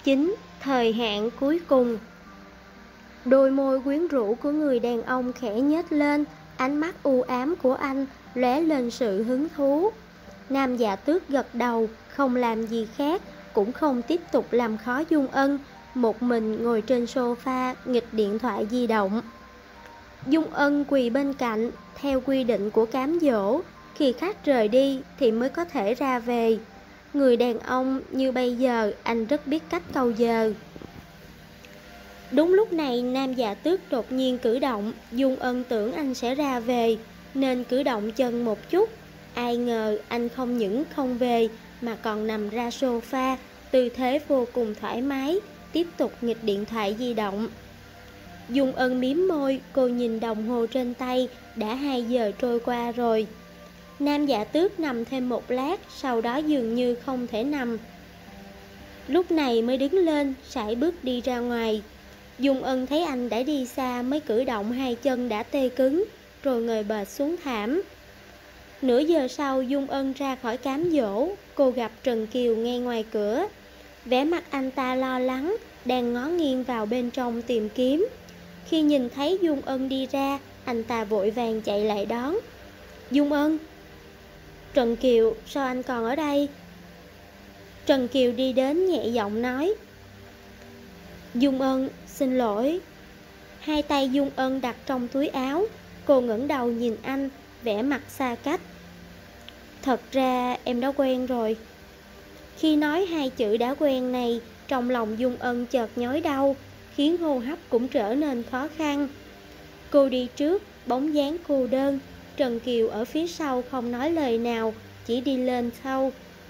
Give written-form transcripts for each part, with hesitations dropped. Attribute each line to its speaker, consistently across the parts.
Speaker 1: 9. Thời hạn cuối cùng. Đôi môi quyến rũ của người đàn ông khẽ nhếch lên, ánh mắt u ám của anh lóe lên sự hứng thú. Nam Dạ Tước gật đầu, không làm gì khác, cũng không tiếp tục làm khó Dung Ân, một mình ngồi trên sofa nghịch điện thoại di động. Dung Ân quỳ bên cạnh, theo quy định của cám dỗ, khi khách rời đi thì mới có thể ra về. Người đàn ông như bây giờ, anh rất biết cách câu giờ. Đúng lúc này, Nam Dạ Tước đột nhiên cử động, Dung Ân tưởng anh sẽ ra về, nên cử động chân một chút. Ai ngờ anh không những không về, mà còn nằm ra sofa, tư thế vô cùng thoải mái, tiếp tục nghịch điện thoại di động. Dung Ân mím môi, cô nhìn đồng hồ trên tay, đã 2 giờ trôi qua rồi. Nam Dạ Tước nằm thêm một lát, sau đó dường như không thể nằm. Lúc này mới đứng lên, sải bước đi ra ngoài. Dung Ân thấy anh đã đi xa mới cử động 2 chân đã tê cứng, rồi ngồi bệt xuống thảm. Nửa giờ sau, Dung Ân ra khỏi cám dỗ, cô gặp Trần Kiều ngay ngoài cửa. Vẻ mặt anh ta lo lắng, đang ngó nghiêng vào bên trong tìm kiếm. Khi nhìn thấy Dung Ân đi ra, anh ta vội vàng chạy lại đón. Dung Ân. Trần Kiều, sao anh còn ở đây? Trần Kiều đi đến nhẹ giọng nói. Dung Ân, xin lỗi. Hai tay Dung Ân đặt trong túi áo, cô ngẩng đầu nhìn anh, vẻ mặt xa cách. Thật ra em đã quen rồi. Khi nói 2 chữ đã quen này, trong lòng Dung Ân chợt nhói đau, khiến hô hấp cũng trở nên khó khăn. Cô đi trước, bóng dáng cô đơn, Trần Kiều ở phía sau không nói lời nào, chỉ đi lên sau.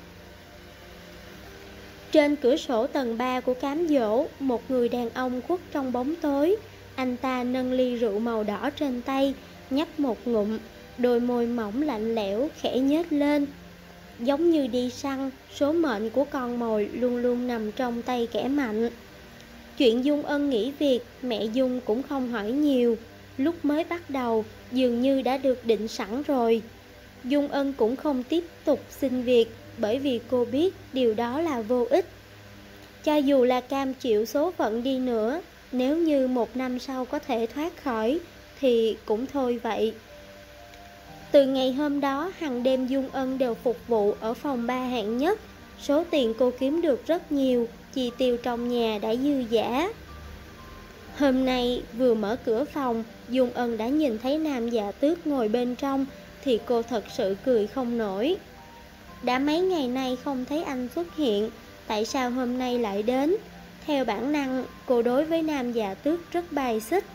Speaker 1: Trên cửa sổ tầng 3 của cám dỗ, một người đàn ông khuất trong bóng tối. Anh ta nâng ly rượu màu đỏ trên tay, nhấp một ngụm, đôi môi mỏng lạnh lẽo khẽ nhếch lên. Giống như đi săn, số mệnh của con mồi luôn luôn nằm trong tay kẻ mạnh. Chuyện Dung Ân nghỉ việc, mẹ Dung cũng không hỏi nhiều. Lúc mới bắt đầu, dường như đã được định sẵn rồi. Dung Ân cũng không tiếp tục xin việc, bởi vì cô biết điều đó là vô ích. Cho dù là cam chịu số phận đi nữa, nếu như 1 năm sau có thể thoát khỏi, thì cũng thôi vậy. Từ ngày hôm đó, hàng đêm Dung Ân đều phục vụ ở phòng 3 hạng nhất. Số tiền cô kiếm được rất nhiều, chi tiêu trong nhà đã dư dả. Hôm nay vừa mở cửa phòng, Dung Ân đã nhìn thấy Nam Dạ Tước ngồi bên trong, thì cô thật sự cười không nổi. Đã mấy ngày nay không thấy anh xuất hiện, tại sao hôm nay lại đến? Theo bản năng, cô đối với Nam Dạ Tước rất bài xích.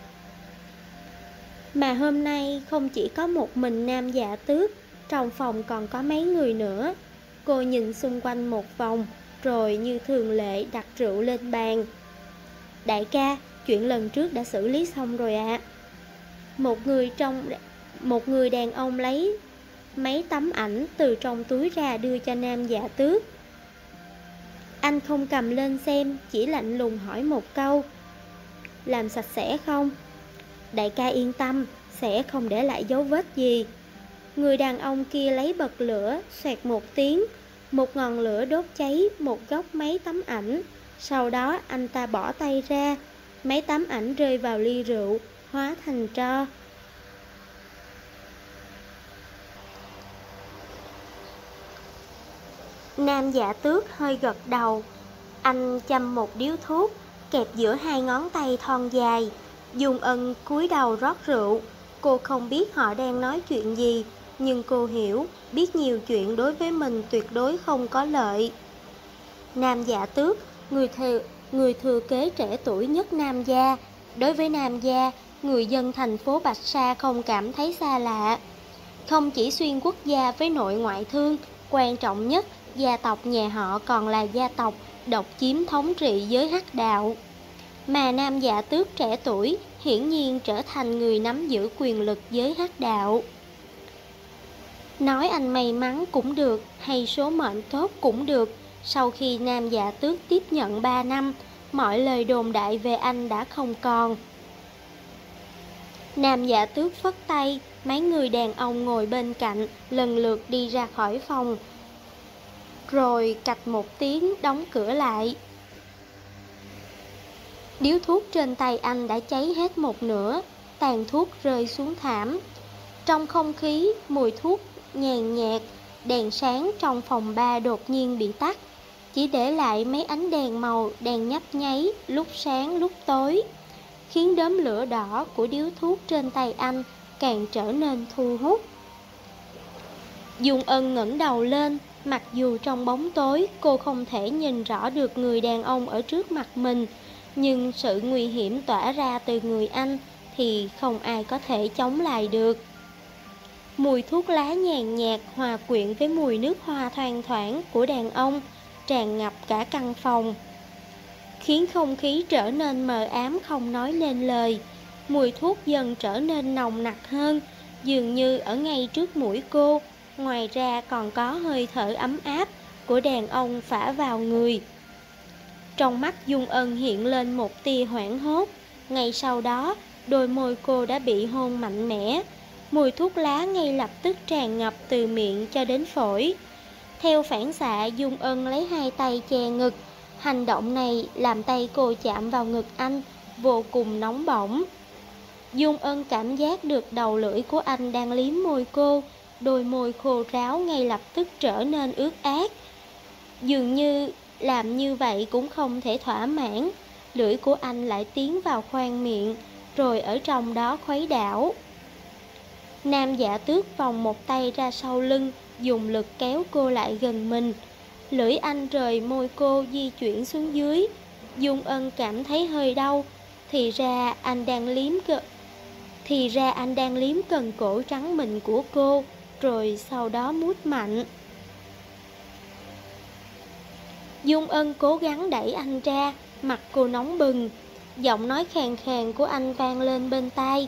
Speaker 1: Mà hôm nay không chỉ có một mình Nam Dạ Tước, trong phòng còn có mấy người nữa. Cô nhìn xung quanh một vòng, rồi như thường lệ đặt rượu lên bàn. Đại ca, chuyện lần trước đã xử lý xong rồi ạ. Một người đàn ông lấy mấy tấm ảnh từ trong túi ra đưa cho Nam Dạ Tước. Anh không cầm lên xem, chỉ lạnh lùng hỏi một câu. Làm sạch sẽ không? Đại ca yên tâm, sẽ không để lại dấu vết gì. Người đàn ông kia lấy bật lửa, xoẹt một tiếng, một ngọn lửa đốt cháy một góc mấy tấm ảnh. Sau đó anh ta bỏ tay ra, mấy tấm ảnh rơi vào ly rượu, hóa thành tro. Nam Dạ Tước hơi gật đầu. Anh châm một điếu thuốc, kẹp giữa 2 ngón tay thon dài. Dung Ân cúi đầu rót rượu. Cô không biết họ đang nói chuyện gì, nhưng cô hiểu, biết nhiều chuyện đối với mình tuyệt đối không có lợi. Nam Dạ Tước, người thừa kế trẻ tuổi nhất Nam gia. Đối với Nam gia, người dân thành phố Bạch Sa không cảm thấy xa lạ. Không chỉ xuyên quốc gia với nội ngoại thương, quan trọng nhất, gia tộc nhà họ còn là gia tộc độc chiếm thống trị giới hắc đạo. Mà Nam Dạ Tước trẻ tuổi hiển nhiên trở thành người nắm giữ quyền lực giới hắc đạo. Nói anh may mắn cũng được, hay số mệnh tốt cũng được. Sau khi Nam Dạ Tước tiếp nhận 3 năm, mọi lời đồn đại về anh đã không còn. Nam Dạ Tước phất tay, mấy người đàn ông ngồi bên cạnh lần lượt đi ra khỏi phòng, rồi cạch một tiếng đóng cửa lại. Điếu thuốc trên tay anh đã cháy hết một nửa, tàn thuốc rơi xuống thảm. Trong không khí, mùi thuốc nhàn nhạt, đèn sáng trong phòng ba đột nhiên bị tắt, chỉ để lại mấy ánh đèn màu đang nhấp nháy, lúc sáng lúc tối, khiến đốm lửa đỏ của điếu thuốc trên tay anh càng trở nên thu hút. Dung Ân ngẩng đầu lên, mặc dù trong bóng tối cô không thể nhìn rõ được người đàn ông ở trước mặt mình, nhưng sự nguy hiểm tỏa ra từ người anh thì không ai có thể chống lại được. Mùi thuốc lá nhàn nhạt hòa quyện với mùi nước hoa thoang thoảng của đàn ông tràn ngập cả căn phòng, khiến không khí trở nên mờ ám không nói nên lời. Mùi thuốc dần trở nên nồng nặc hơn, dường như ở ngay trước mũi cô. Ngoài ra còn có hơi thở ấm áp của đàn ông phả vào người. Trong mắt Dung Ân hiện lên một tia hoảng hốt. Ngay sau đó, đôi môi cô đã bị hôn mạnh mẽ. Mùi thuốc lá ngay lập tức tràn ngập từ miệng cho đến phổi. Theo phản xạ, Dung Ân lấy hai tay che ngực. Hành động này làm tay cô chạm vào ngực anh, vô cùng nóng bỏng. Dung Ân cảm giác được đầu lưỡi của anh đang liếm môi cô. Đôi môi khô ráo ngay lập tức trở nên ướt át. Dường như làm như vậy cũng không thể thỏa mãn. Lưỡi của anh lại tiến vào khoang miệng, rồi ở trong đó khuấy đảo. Nam Dạ Tước vòng một tay ra sau lưng, dùng lực kéo cô lại gần mình. Lưỡi anh rời môi cô di chuyển xuống dưới. Dung Ân cảm thấy hơi đau. Thì ra anh đang liếm cần cổ trắng mịn của cô, rồi sau đó mút mạnh. Dung Ân cố gắng đẩy anh ra, mặt cô nóng bừng. Giọng nói khàn khàn của anh vang lên bên tai.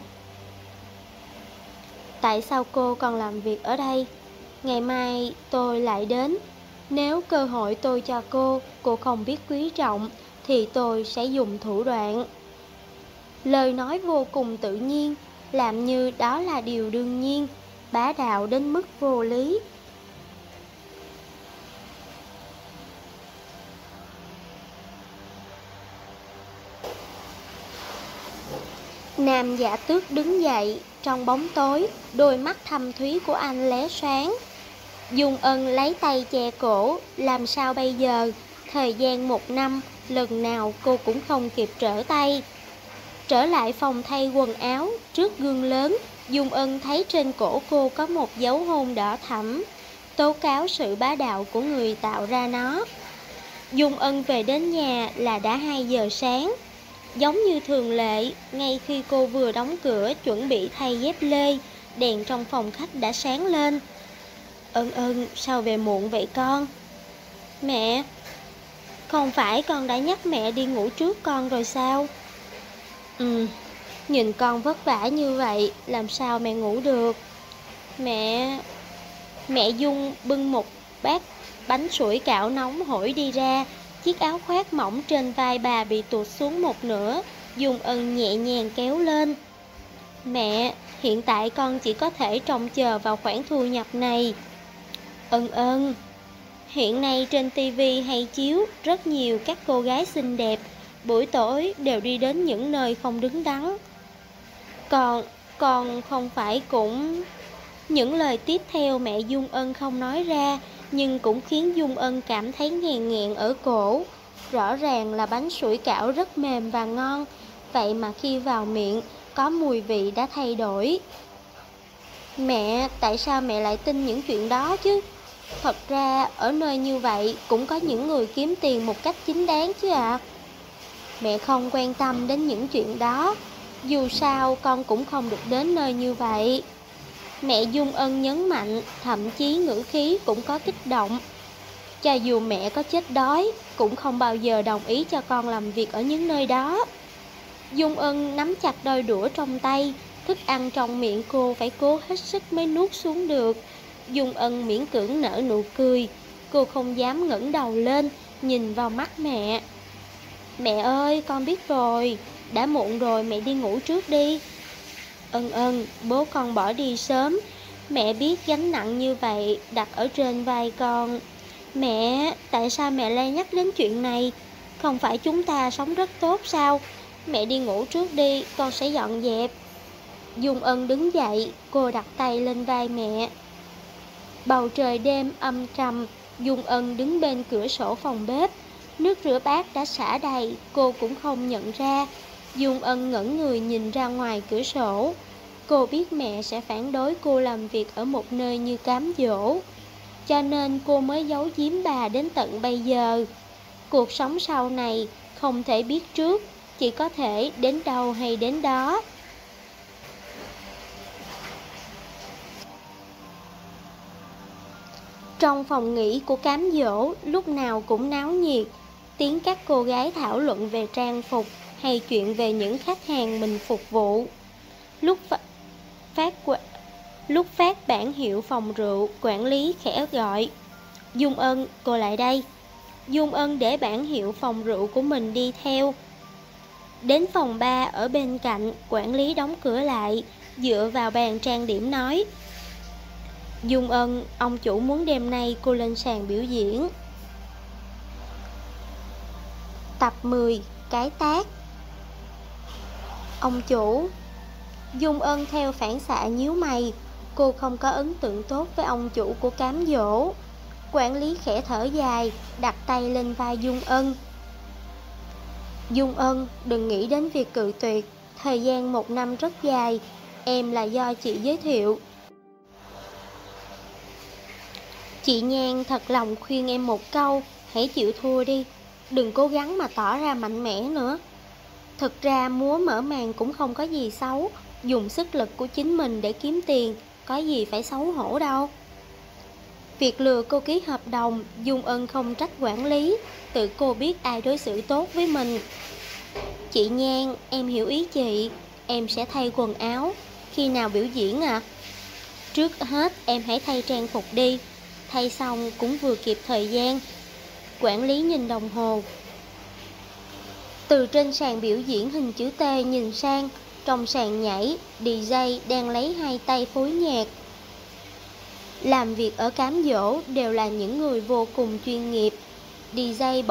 Speaker 1: Tại sao cô còn làm việc ở đây? Ngày mai tôi lại đến. Nếu cơ hội tôi cho cô không biết quý trọng, thì tôi sẽ dùng thủ đoạn. Lời nói vô cùng tự nhiên, làm như đó là điều đương nhiên, bá đạo đến mức vô lý. Nam Dạ Tước đứng dậy, trong bóng tối, đôi mắt thâm thúy của anh lóe sáng. Dung Ân lấy tay che cổ, làm sao bây giờ? Thời gian 1 năm, lần nào cô cũng không kịp trở tay. Trở lại phòng thay quần áo, trước gương lớn, Dung Ân thấy trên cổ cô có một dấu hôn đỏ thẫm, tố cáo sự bá đạo của người tạo ra nó. Dung Ân về đến nhà là đã 2 giờ sáng. Giống như thường lệ, ngay khi cô vừa đóng cửa chuẩn bị thay dép lê, đèn trong phòng khách đã sáng lên. Ân, sao về muộn vậy con? Mẹ, không phải con đã nhắc mẹ đi ngủ trước con rồi sao? Nhìn con vất vả như vậy, làm sao mẹ ngủ được? Mẹ Dung bưng một bát bánh sủi cảo nóng hổi đi ra. Chiếc áo khoác mỏng trên vai bà bị tuột xuống một nửa. Dung Ân nhẹ nhàng kéo lên. Mẹ, hiện tại con chỉ có thể trông chờ vào khoản thu nhập này. Ân, hiện nay trên tivi hay chiếu rất nhiều các cô gái xinh đẹp, buổi tối đều đi đến những nơi không đứng đắn. Con không phải cũng... Những lời tiếp theo mẹ Dung Ân không nói ra, nhưng cũng khiến Dung Ân cảm thấy nghẹn nghẹn ở cổ. Rõ ràng là bánh sủi cảo rất mềm và ngon, vậy mà khi vào miệng, có mùi vị đã thay đổi. Mẹ, tại sao mẹ lại tin những chuyện đó chứ? Thật ra, ở nơi như vậy cũng có những người kiếm tiền một cách chính đáng chứ ạ. Mẹ không quan tâm đến những chuyện đó. Dù sao con cũng không được đến nơi như vậy. Mẹ Dung Ân nhấn mạnh, thậm chí ngữ khí cũng có kích động. Cho dù mẹ có chết đói, cũng không bao giờ đồng ý cho con làm việc ở những nơi đó. Dung Ân nắm chặt đôi đũa trong tay. Thức ăn trong miệng cô phải cố hết sức mới nuốt xuống được. Dung Ân miễn cưỡng nở nụ cười. Cô không dám ngẩng đầu lên, nhìn vào mắt mẹ. Mẹ ơi, con biết rồi. Đã muộn rồi, mẹ đi ngủ trước đi. Ân, bố con bỏ đi sớm. Mẹ biết gánh nặng như vậy đặt ở trên vai con. Mẹ, tại sao mẹ lại nhắc đến chuyện này? Không phải chúng ta sống rất tốt sao? Mẹ đi ngủ trước đi, con sẽ dọn dẹp. Dung Ân đứng dậy, cô đặt tay lên vai mẹ. Bầu trời đêm âm trầm, Dung Ân đứng bên cửa sổ phòng bếp. Nước rửa bát đã xả đầy, cô cũng không nhận ra. Dung Ân ngẩn người nhìn ra ngoài cửa sổ. Cô biết mẹ sẽ phản đối cô làm việc ở một nơi như cám dỗ, cho nên cô mới giấu giếm bà đến tận bây giờ. Cuộc sống sau này không thể biết trước, chỉ có thể đến đâu hay đến đó. Trong phòng nghỉ của cám dỗ lúc nào cũng náo nhiệt, tiếng các cô gái thảo luận về trang phục hay chuyện về những khách hàng mình phục vụ. Lúc phát bản hiệu phòng rượu, quản lý khẽ gọi: Dung Ân, cô lại đây. Dung Ân để bản hiệu phòng rượu của mình đi theo. Đến phòng bar ở bên cạnh, quản lý đóng cửa lại, dựa vào bàn trang điểm nói: Dung Ân, ông chủ muốn đêm nay cô lên sàn biểu diễn. Tập 10, cái tát. Ông chủ. Dung Ân theo phản xạ nhíu mày. Cô không có ấn tượng tốt với ông chủ của cám dỗ. Quản lý khẽ thở dài, đặt tay lên vai Dung Ân. Dung Ân, đừng nghĩ đến việc cự tuyệt. Thời gian 1 năm rất dài. Em là do chị giới thiệu. Chị Nhan thật lòng khuyên em một câu: hãy chịu thua đi, đừng cố gắng mà tỏ ra mạnh mẽ nữa. Thực ra múa mở màn cũng không có gì xấu. Dùng sức lực của chính mình để kiếm tiền, có gì phải xấu hổ đâu. Việc lừa cô ký hợp đồng, Dung Ân không trách quản lý, tự cô biết ai đối xử tốt với mình. Chị Nhan, em hiểu ý chị. Em sẽ thay quần áo. Khi nào biểu diễn ạ? Trước hết em hãy thay trang phục đi. Thay xong cũng vừa kịp thời gian. Quản lý nhìn đồng hồ. Từ trên sàn biểu diễn hình chữ T nhìn sang, trong sàn nhảy, DJ đang lấy 2 tay phối nhạc. Làm việc ở cám dỗ đều là những người vô cùng chuyên nghiệp. DJ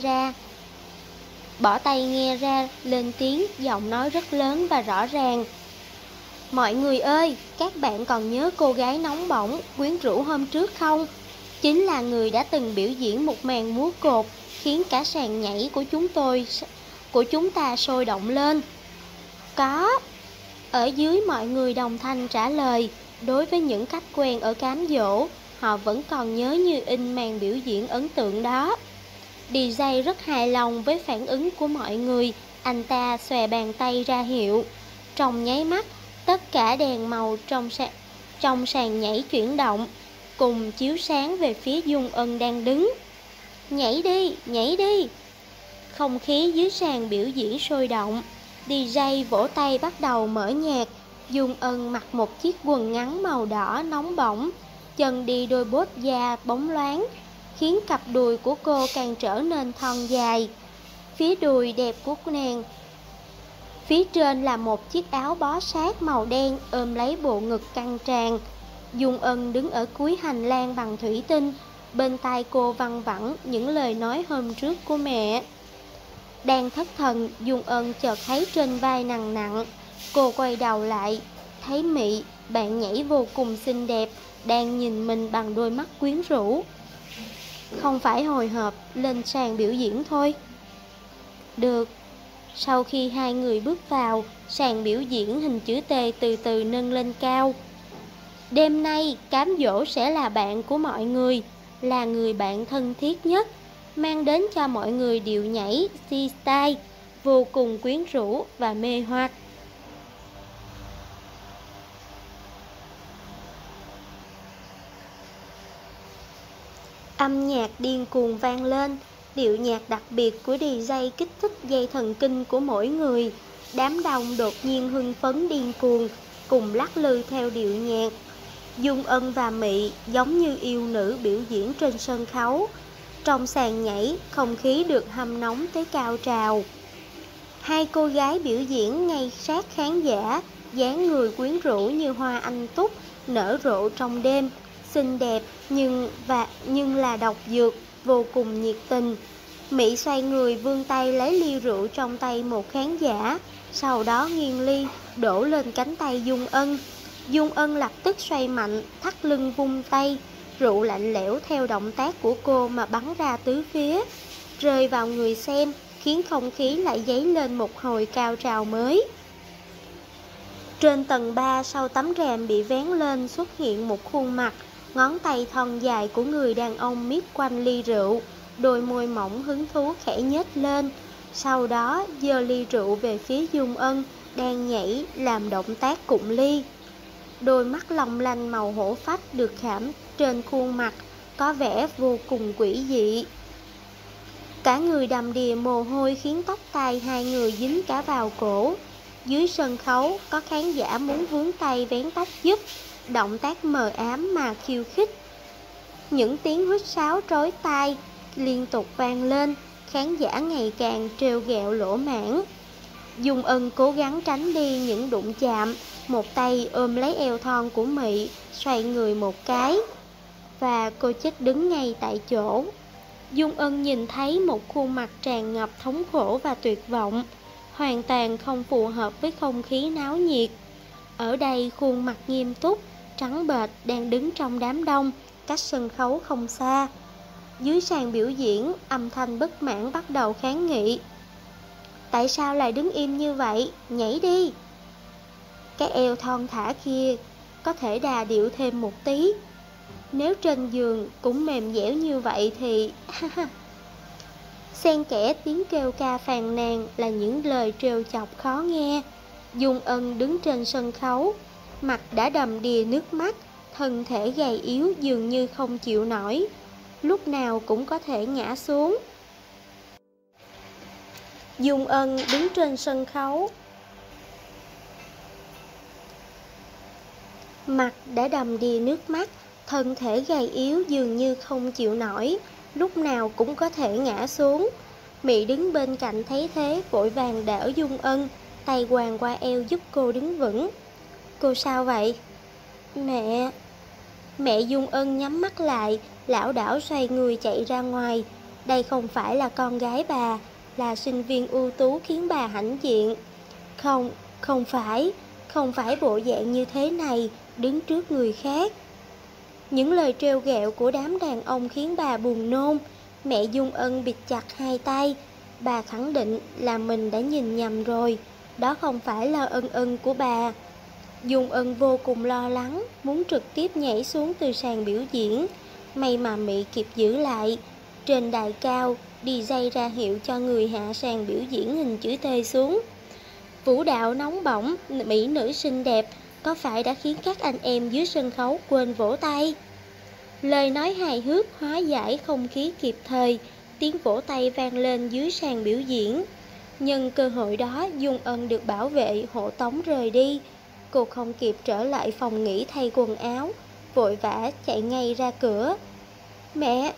Speaker 1: bỏ tay nghe ra, lên tiếng, giọng nói rất lớn và rõ ràng. Mọi người ơi, các bạn còn nhớ cô gái nóng bỏng, quyến rũ hôm trước không? Chính là người đã từng biểu diễn một màn múa cột, khiến cả sàn nhảy của chúng ta sôi động lên. Có. Ở dưới mọi người đồng thanh trả lời. Đối với những khách quen ở cám dỗ, họ vẫn còn nhớ như in màn biểu diễn ấn tượng đó. DJ rất hài lòng với phản ứng của mọi người. Anh ta xòe bàn tay ra hiệu. Trong nháy mắt, tất cả đèn màu trong sàn nhảy chuyển động, cùng chiếu sáng về phía Dung Ân đang đứng. Nhảy đi, nhảy đi. Không khí dưới sàn biểu diễn sôi động. DJ vỗ tay bắt đầu mở nhạc. Dung Ân mặc một chiếc quần ngắn màu đỏ nóng bỏng, chân đi đôi bốt da bóng loáng, khiến cặp đùi của cô càng trở nên thon dài. Phía đùi đẹp của nàng, phía trên là một chiếc áo bó sát màu đen ôm lấy bộ ngực căng tràn. Dung Ân đứng ở cuối hành lang bằng thủy tinh, bên tai cô văng vẳng những lời nói hôm trước của mẹ. Đang thất thần, Dung Ân chợt thấy trên vai nặng nặng. Cô quay đầu lại, thấy Mị, bạn nhảy vô cùng xinh đẹp, đang nhìn mình bằng đôi mắt quyến rũ. Không phải hồi hộp, lên sàn biểu diễn thôi. Được. Sau khi hai người bước vào, sàn biểu diễn hình chữ T từ từ nâng lên cao. Đêm nay, cám dỗ sẽ là bạn của mọi người, là người bạn thân thiết nhất, mang đến cho mọi người điệu nhảy freestyle vô cùng quyến rũ và mê hoặc. Âm nhạc điên cuồng vang lên, điệu nhạc đặc biệt của DJ kích thích dây thần kinh của mỗi người. Đám đông đột nhiên hưng phấn điên cuồng, cùng lắc lư theo điệu nhạc. Dung Ân và Mị giống như yêu nữ biểu diễn trên sân khấu. Trong sàn nhảy, không khí được hâm nóng tới cao trào. Hai cô gái biểu diễn ngay sát khán giả, dáng người quyến rũ như hoa anh túc, nở rộ trong đêm, xinh đẹp nhưng là độc dược, vô cùng nhiệt tình. Mỹ xoay người vươn tay lấy ly rượu trong tay một khán giả, sau đó nghiêng ly, đổ lên cánh tay Dung Ân. Dung Ân lập tức xoay mạnh, thắt lưng vung tay, rượu lạnh lẽo theo động tác của cô mà bắn ra tứ phía, rơi vào người xem, khiến không khí lại dấy lên một hồi cao trào mới. Trên tầng 3 sau tấm rèm bị vén lên xuất hiện một khuôn mặt, ngón tay thon dài của người đàn ông miết quanh ly rượu, đôi môi mỏng hứng thú khẽ nhếch lên, sau đó giơ ly rượu về phía Dung Ân đang nhảy làm động tác cụng ly. Đôi mắt long lanh màu hổ phách được khảm trên khuôn mặt có vẻ vô cùng quỷ dị. Cả người đầm đìa mồ hôi khiến tóc tai hai người dính cả vào cổ. Dưới sân khấu có khán giả muốn vướng tay vén tóc giúp, động tác mờ ám mà khiêu khích. Những tiếng huýt sáo trói tai liên tục vang lên, khán giả ngày càng trêu ghẹo lỗ mãn. Dung Ân cố gắng tránh đi những đụng chạm, một tay ôm lấy eo thon của Mị, xoay người một cái, và cô chết đứng ngay tại chỗ. Dung Ân nhìn thấy một khuôn mặt tràn ngập thống khổ và tuyệt vọng, hoàn toàn không phù hợp với không khí náo nhiệt. Ở đây khuôn mặt nghiêm túc, trắng bệch đang đứng trong đám đông, cách sân khấu không xa. Dưới sàn biểu diễn, âm thanh bất mãn bắt đầu kháng nghị. Tại sao lại đứng im như vậy? Nhảy đi! Cái eo thon thả kia có thể đà điệu thêm một tí. Nếu trên giường cũng mềm dẻo như vậy thì... Xen kẽ tiếng kêu ca phàn nàn là những lời trêu chọc khó nghe. Dung Ân đứng trên sân khấu, mặt đã đầm đìa nước mắt, thân thể gầy yếu dường như không chịu nổi, lúc nào cũng có thể ngã xuống. Dung Ân đứng trên sân khấu, mặt đã đầm đìa nước mắt, thân thể gầy yếu dường như không chịu nổi, lúc nào cũng có thể ngã xuống. Mị đứng bên cạnh thấy thế vội vàng đỡ Dung Ân, tay quàng qua eo giúp cô đứng vững. Cô sao vậy? Mẹ Dung Ân nhắm mắt lại, lảo đảo xoay người chạy ra ngoài. Đây không phải là con gái bà, là sinh viên ưu tú khiến bà hãnh diện. Không phải bộ dạng như thế này, đứng trước người khác. Những lời trêu ghẹo của đám đàn ông khiến bà buồn nôn. Mẹ Dung Ân bịt chặt hai tay. Bà khẳng định là mình đã nhìn nhầm rồi, đó không phải là Ân của bà. Dung Ân vô cùng lo lắng, muốn trực tiếp nhảy xuống từ sàn biểu diễn. May mà Mị kịp giữ lại. Trên đài cao, DJ ra hiệu cho người hạ sàn biểu diễn hình chữ T xuống. Vũ đạo nóng bỏng, mỹ nữ xinh đẹp, có phải đã khiến các anh em dưới sân khấu quên vỗ tay? Lời nói hài hước hóa giải không khí kịp thời, tiếng vỗ tay vang lên dưới sàn biểu diễn. Nhân cơ hội đó, Dung Ân được bảo vệ hộ tống rời đi. Cô không kịp trở lại phòng nghỉ thay quần áo, vội vã chạy ngay ra cửa. Mẹ!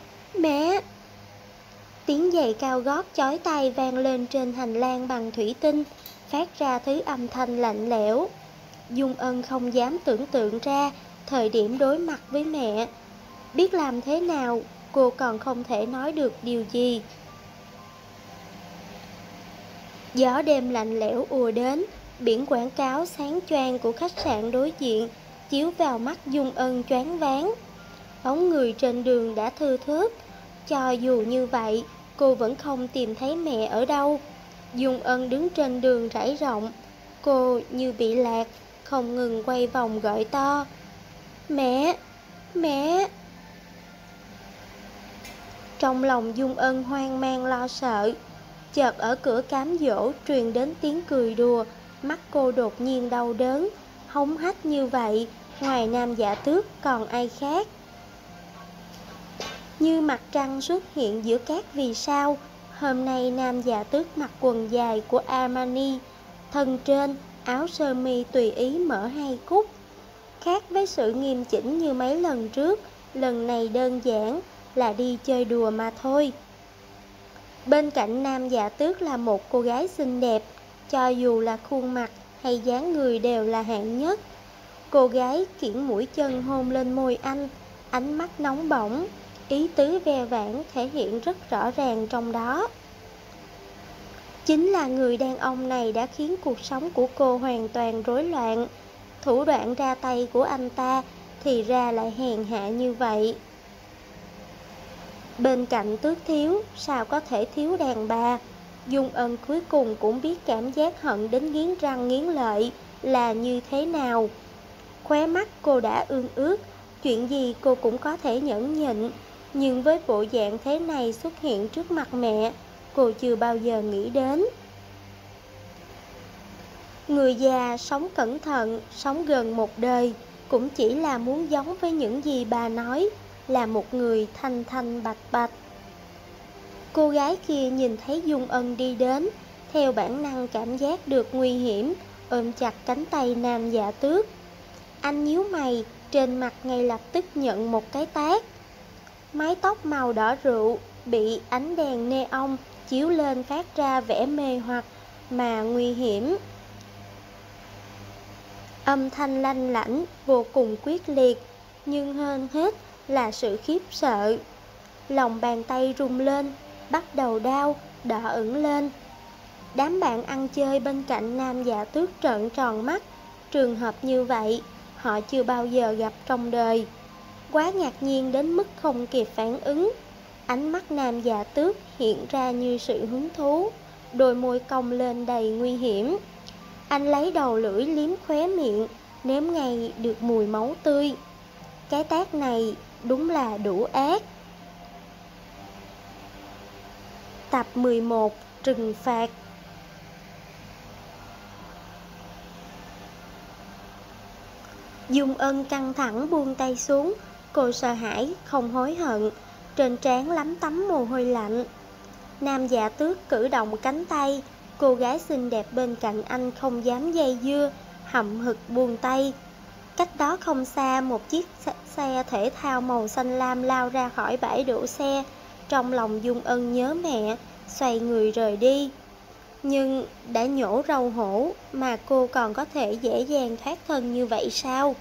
Speaker 1: Tiếng giày cao gót chói tai vang lên trên hành lang bằng thủy tinh, phát ra thứ âm thanh lạnh lẽo. Dung Ân không dám tưởng tượng ra thời điểm đối mặt với mẹ. Biết làm thế nào, cô còn không thể nói được điều gì. Gió đêm lạnh lẽo ùa đến, biển quảng cáo sáng choang của khách sạn đối diện chiếu vào mắt Dung Ân choáng váng. Bóng người trên đường đã thưa thớt, cho dù như vậy, cô vẫn không tìm thấy mẹ ở đâu. Dung Ân đứng trên đường rải rộng, cô như bị lạc, không ngừng quay vòng gọi to. Mẹ! Trong lòng Dung Ân hoang mang lo sợ. Chợt ở cửa cám dỗ truyền đến tiếng cười đùa, mắt cô đột nhiên đau đớn, hống hách như vậy, ngoài Nam Dạ Tước còn ai khác. Như mặt trăng xuất hiện giữa các vì sao, hôm nay Nam Dạ Tước mặc quần dài của Armani, thân trên áo sơ mi tùy ý mở 2 cúc. Khác với sự nghiêm chỉnh như mấy lần trước, lần này đơn giản là đi chơi đùa mà thôi. Bên cạnh Nam Dạ Tước là một cô gái xinh đẹp, cho dù là khuôn mặt hay dáng người đều là hạng nhất. Cô gái kiễng mũi chân hôn lên môi anh, ánh mắt nóng bỏng. ý tứ ve vãn thể hiện rất rõ ràng trong đó. Chính là người đàn ông này đã khiến cuộc sống của cô hoàn toàn rối loạn. Thủ đoạn ra tay của anh ta thì ra lại hèn hạ như vậy. Bên cạnh Tước thiếu, sao có thể thiếu đàn bà? Dung Ân cuối cùng cũng biết cảm giác hận đến nghiến răng nghiến lợi là như thế nào. Khóe mắt cô đã ương ướt, chuyện gì cô cũng có thể nhẫn nhịn. Nhưng với bộ dạng thế này xuất hiện trước mặt mẹ, cô chưa bao giờ nghĩ đến. Người già sống cẩn thận, sống gần một đời, cũng chỉ là muốn giống với những gì bà nói, là một người thanh thanh bạch bạch. Cô gái kia nhìn thấy Dung Ân đi đến, theo bản năng cảm giác được nguy hiểm, ôm chặt cánh tay Nam Dạ Tước. Anh nhíu mày, trên mặt ngay lập tức nhận một cái tát. Mái tóc màu đỏ rượu bị ánh đèn neon chiếu lên phát ra vẻ mê hoặc mà nguy hiểm. Âm thanh lanh lảnh vô cùng quyết liệt, nhưng hơn hết là sự khiếp sợ. Lòng bàn tay rung lên, bắt đầu đau, đỏ ửng lên. Đám bạn ăn chơi bên cạnh Nam Dạ Tước trợn tròn mắt. Trường hợp như vậy họ chưa bao giờ gặp trong đời. Quá ngạc nhiên đến mức không kịp phản ứng. Ánh mắt Nam Dạ Tước hiện ra như sự hứng thú, đôi môi cong lên đầy nguy hiểm. Anh lấy đầu lưỡi liếm khóe miệng, nếm ngay được mùi máu tươi. Cái tát này đúng là đủ ác. Tập 11 Trừng phạt. Dung Ân căng thẳng buông tay xuống. Cô sợ hãi, không hối hận. Trên trán lấm tấm mồ hôi lạnh. Nam Dạ Tước cử động cánh tay. Cô gái xinh đẹp bên cạnh anh không dám dây dưa, hậm hực buông tay. Cách đó không xa, một chiếc xe thể thao màu xanh lam lao ra khỏi bãi đỗ xe. Trong lòng Dung Ân nhớ mẹ, xoay người rời đi. Nhưng đã nhổ râu hổ mà cô còn có thể dễ dàng thoát thân như vậy sao?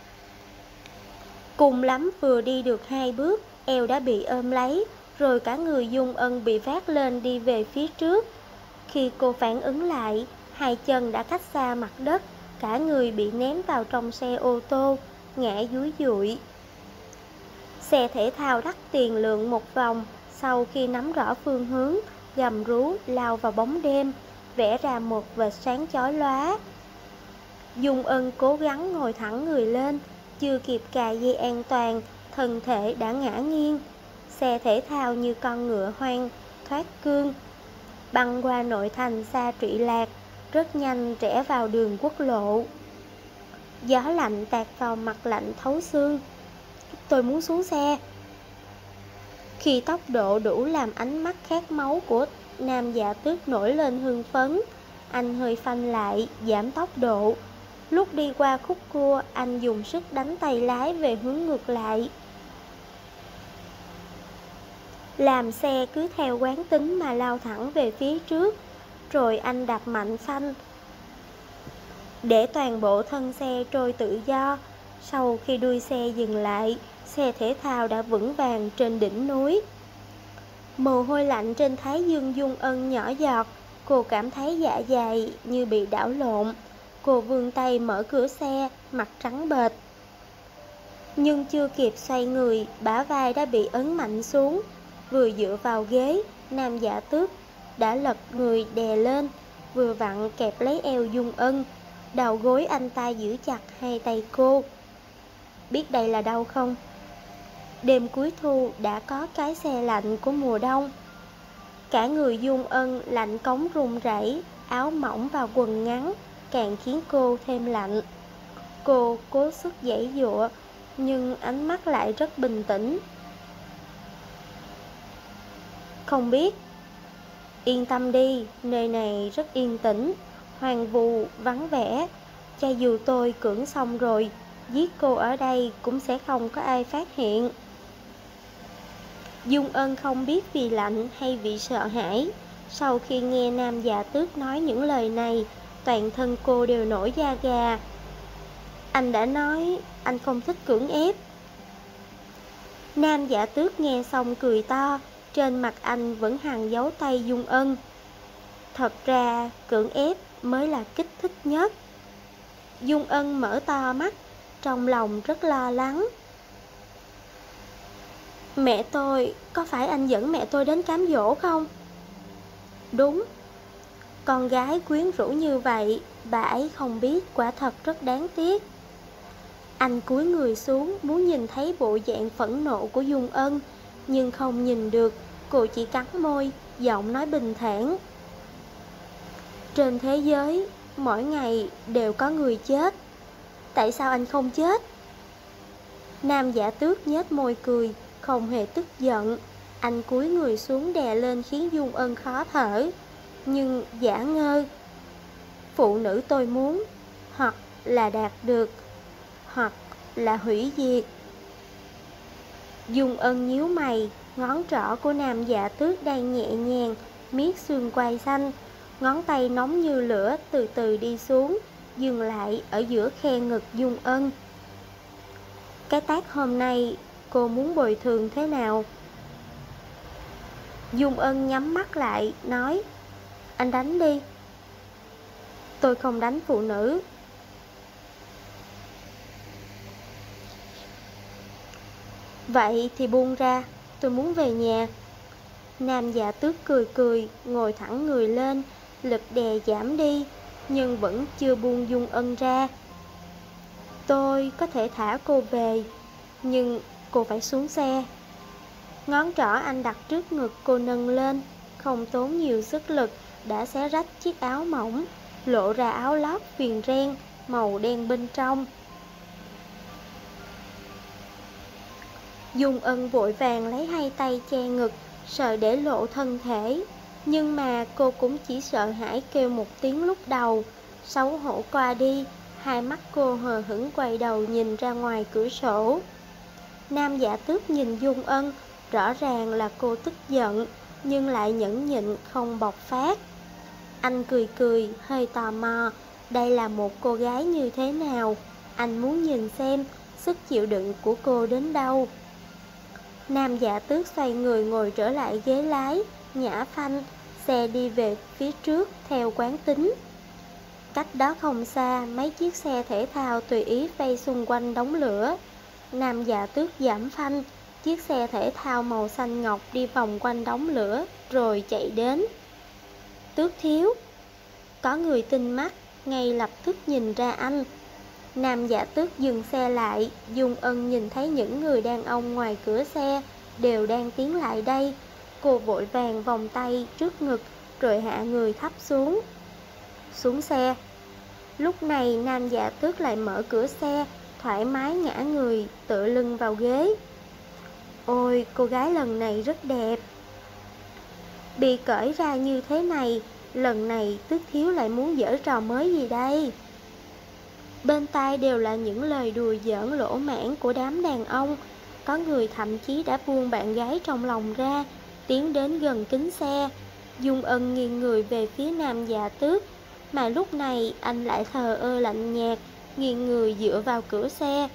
Speaker 1: Cùng lắm vừa đi được 2 bước, eo đã bị ôm lấy, rồi cả người Dung Ân bị vác lên đi về phía trước. Khi cô phản ứng lại, 2 chân đã cách xa mặt đất, cả người bị ném vào trong xe ô tô, ngã dúi dụi. Xe thể thao đắt tiền lượn một vòng, sau khi nắm rõ phương hướng, gầm rú lao vào bóng đêm, vẽ ra một vệt sáng chói lóa. Dung Ân cố gắng ngồi thẳng người lên, chưa kịp cài dây an toàn, thân thể đã ngã nghiêng. Xe thể thao như con ngựa hoang, thoát cương, băng qua nội thành xa Trụy Lạc, rất nhanh rẽ vào đường quốc lộ. Gió lạnh tạt vào mặt lạnh thấu xương. Tôi muốn xuống xe. Khi tốc độ đủ làm ánh mắt khát máu của Nam Dạ Tước nổi lên hưng phấn, anh hơi phanh lại, giảm tốc độ. Lúc đi qua khúc cua, anh dùng sức đánh tay lái về hướng ngược lại, làm xe cứ theo quán tính mà lao thẳng về phía trước. Rồi anh đạp mạnh phanh, để toàn bộ thân xe trôi tự do. Sau khi đuôi xe dừng lại, xe thể thao đã vững vàng trên đỉnh núi. Mồ hôi lạnh trên thái dương Dung Ân nhỏ giọt. Cô cảm thấy dạ dày như bị đảo lộn. Cô vươn tay mở cửa xe, mặt trắng bệch. Nhưng chưa kịp xoay người, bả vai đã bị ấn mạnh xuống. Vừa dựa vào ghế, Nam Dạ Tước đã lật người đè lên, vừa vặn kẹp lấy eo Dung Ân. Đầu gối anh ta giữ chặt hai tay cô. Biết đây là đâu không? Đêm cuối thu đã có cái xe lạnh của mùa đông. Cả người Dung Ân lạnh cống run rẩy, áo mỏng và quần ngắn càng khiến cô thêm lạnh. Cô cố sức giãy giụa, nhưng ánh mắt lại rất bình tĩnh. Không biết. Yên tâm đi, nơi này rất yên tĩnh, hoang vu, vắng vẻ. Cho dù tôi cưỡng xong rồi, giết cô ở đây cũng sẽ không có ai phát hiện. Dung Ân không biết vì lạnh hay vì sợ hãi. Sau khi nghe Nam Dạ Tước nói những lời này, toàn thân cô đều nổi da gà. Anh đã nói anh không thích cưỡng ép. Nam Dạ Tước nghe xong cười to, trên mặt anh vẫn hằn dấu tay Dung Ân. Thật ra cưỡng ép mới là kích thích nhất. Dung Ân mở to mắt, trong lòng rất lo lắng. Mẹ tôi, có phải anh dẫn mẹ tôi đến cám dỗ không? Đúng. Con gái quyến rũ như vậy, bà ấy không biết, quả thật rất đáng tiếc. Anh cúi người xuống muốn nhìn thấy bộ dạng phẫn nộ của Dung Ân, nhưng không nhìn được, cô chỉ cắn môi, giọng nói bình thản. Trên thế giới, mỗi ngày đều có người chết. Tại sao anh không chết? Nam Dạ Tước nhếch môi cười, không hề tức giận. Anh cúi người xuống đè lên khiến Dung Ân khó thở, nhưng giả ngơ. Phụ nữ tôi muốn, hoặc là đạt được, hoặc là hủy diệt. Dung Ân nhíu mày, ngón trỏ của Nam Dạ Tước đang nhẹ nhàng miết xương quai xanh, ngón tay nóng như lửa từ từ đi xuống, dừng lại ở giữa khe ngực Dung Ân. Cái tát hôm nay cô muốn bồi thường thế nào? Dung Ân nhắm mắt lại, nói: Anh đánh đi. Tôi không đánh phụ nữ. Vậy thì buông ra, tôi muốn về nhà. Nam Dạ Tước cười cười, ngồi thẳng người lên, lực đè giảm đi, nhưng vẫn chưa buông Dung Ân ra. Tôi có thể thả cô về, nhưng cô phải xuống xe. Ngón trỏ anh đặt trước ngực cô nâng lên, không tốn nhiều sức lực đã xé rách chiếc áo mỏng, lộ ra áo lót viền ren màu đen bên trong. Dung Ân vội vàng lấy hai tay che ngực, sợ để lộ thân thể, nhưng mà cô cũng chỉ sợ hãi kêu một tiếng lúc đầu. Xấu hổ qua đi, hai mắt cô hờ hững quay đầu nhìn ra ngoài cửa sổ. Nam Dạ Tước nhìn Dung Ân, rõ ràng là cô tức giận, nhưng lại nhẫn nhịn không bộc phát. Anh cười cười, hơi tò mò, đây là một cô gái như thế nào, anh muốn nhìn xem sức chịu đựng của cô đến đâu. Nam Dạ Tước xoay người ngồi trở lại ghế lái, nhả phanh, xe đi về phía trước theo quán tính. Cách đó không xa, mấy chiếc xe thể thao tùy ý vây xung quanh đống lửa. Nam Dạ Tước giảm phanh, chiếc xe thể thao màu xanh ngọc đi vòng quanh đống lửa rồi chạy đến. Tước thiếu. Có người tinh mắt, ngay lập tức nhìn ra anh. Nam Dạ Tước dừng xe lại, Dung Ân nhìn thấy những người đàn ông ngoài cửa xe đều đang tiến lại đây. Cô vội vàng vòng tay trước ngực rồi hạ người thấp xuống. Xuống xe. Lúc này Nam Dạ Tước lại mở cửa xe, thoải mái ngã người, tựa lưng vào ghế. Ôi, cô gái lần này rất đẹp. Bị cởi ra như thế này, lần này Tước thiếu lại muốn giở trò mới gì đây? Bên tai đều là những lời đùa giỡn lỗ mãn của đám đàn ông. Có người thậm chí đã buông bạn gái trong lòng ra, tiến đến gần kính xe. Dung Ân nghiêng người về phía Nam Dạ Tước, mà lúc này anh lại thờ ơ lạnh nhạt, nghiêng người dựa vào cửa xe.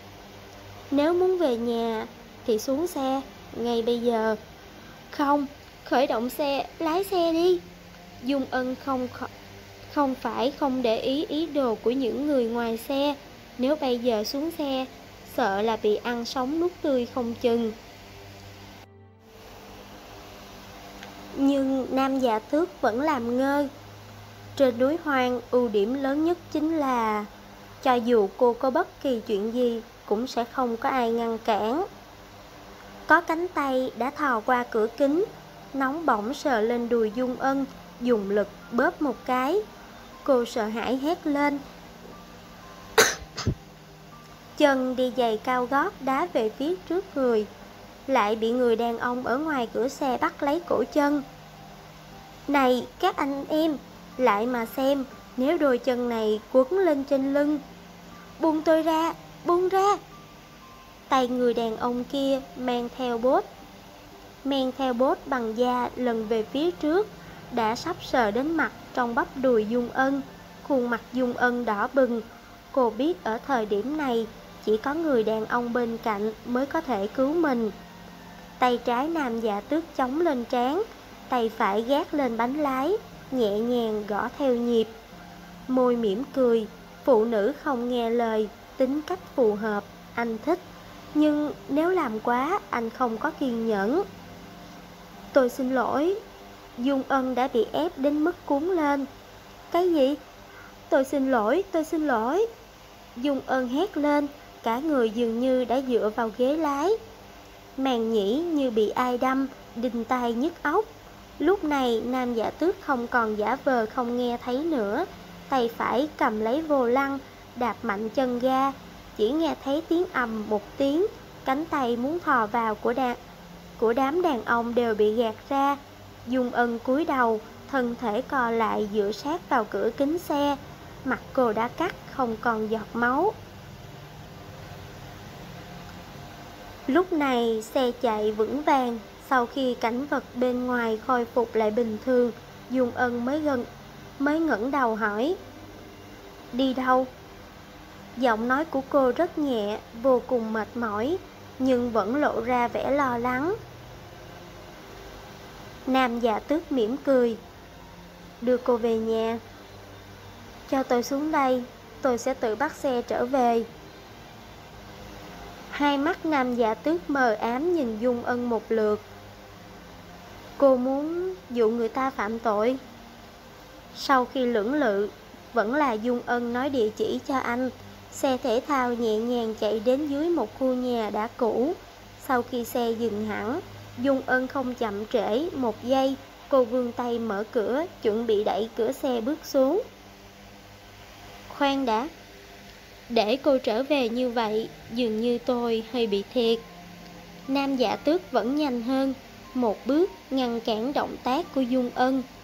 Speaker 1: Nếu muốn về nhà thì xuống xe, ngay bây giờ. Không, khởi động xe, lái xe đi. Dung Ân không phải không để ý đồ của những người ngoài xe. Nếu bây giờ xuống xe, sợ là bị ăn sống nuốt tươi không chừng. Nhưng Nam Dạ Tước vẫn làm ngơ. Trên núi hoang, ưu điểm lớn nhất chính là cho dù cô có bất kỳ chuyện gì cũng sẽ không có ai ngăn cản. Có cánh tay đã thò qua cửa kính, nóng bỏng sờ lên đùi Dung Ân, dùng lực bóp một cái. Cô sợ hãi hét lên. Chân đi giày cao gót đá về phía trước người, lại bị người đàn ông ở ngoài cửa xe bắt lấy cổ chân. Này các anh em, lại mà xem, nếu đôi chân này quấn lên trên lưng. Buông tôi ra, buông ra. Tay người đàn ông kia mang theo bốt bằng da lần về phía trước, đã sắp sờ đến mặt trong bắp đùi Dung Ân. Khuôn mặt Dung Ân đỏ bừng. Cô biết ở thời điểm này chỉ có người đàn ông bên cạnh mới có thể cứu mình. Tay trái Nam Dạ Tước chống lên trán, tay phải gác lên bánh lái, nhẹ nhàng gõ theo nhịp. Môi mỉm cười, phụ nữ không nghe lời, tính cách phù hợp, anh thích. Nhưng nếu làm quá, anh không có kiên nhẫn. Tôi xin lỗi. Dung Ân đã bị ép đến mức cuống lên. Cái gì? Tôi xin lỗi, tôi xin lỗi. Dung Ân hét lên, cả người dường như đã dựa vào ghế lái. Màng nhĩ như bị ai đâm, đinh tai nhức óc. Lúc này Nam Dạ Tước không còn giả vờ không nghe thấy nữa. Tay phải cầm lấy vô lăng, đạp mạnh chân ga. Chỉ nghe thấy tiếng ầm một tiếng, cánh tay muốn thò vào của đám đàn ông đều bị gạt ra. Dung Ân cúi đầu, thân thể co lại dựa sát vào cửa kính xe. Mặt cô đã cắt, không còn giọt máu. Lúc này xe chạy vững vàng. Sau khi cảnh vật bên ngoài khôi phục lại bình thường, Dung Ân mới ngẩng đầu hỏi: Đi đâu? Giọng nói của cô rất nhẹ, vô cùng mệt mỏi, nhưng vẫn lộ ra vẻ lo lắng. Nam Dạ Tước mỉm cười: Đưa cô về nhà. Cho tôi xuống đây, tôi sẽ tự bắt xe trở về. Hai mắt Nam Dạ Tước mờ ám nhìn Dung Ân một lượt. Cô muốn dụ người ta phạm tội? Sau khi lưỡng lự, vẫn là Dung Ân nói địa chỉ cho anh. Xe thể thao nhẹ nhàng chạy đến dưới một khu nhà đã cũ. Sau khi xe dừng hẳn, Dung Ân không chậm trễ một giây. Cô vươn tay mở cửa, chuẩn bị đẩy cửa xe bước xuống. Khoan đã. Để cô trở về như vậy, dường như tôi hơi bị thiệt. Nam Dạ Tước vẫn nhanh hơn một bước, ngăn cản động tác của Dung Ân.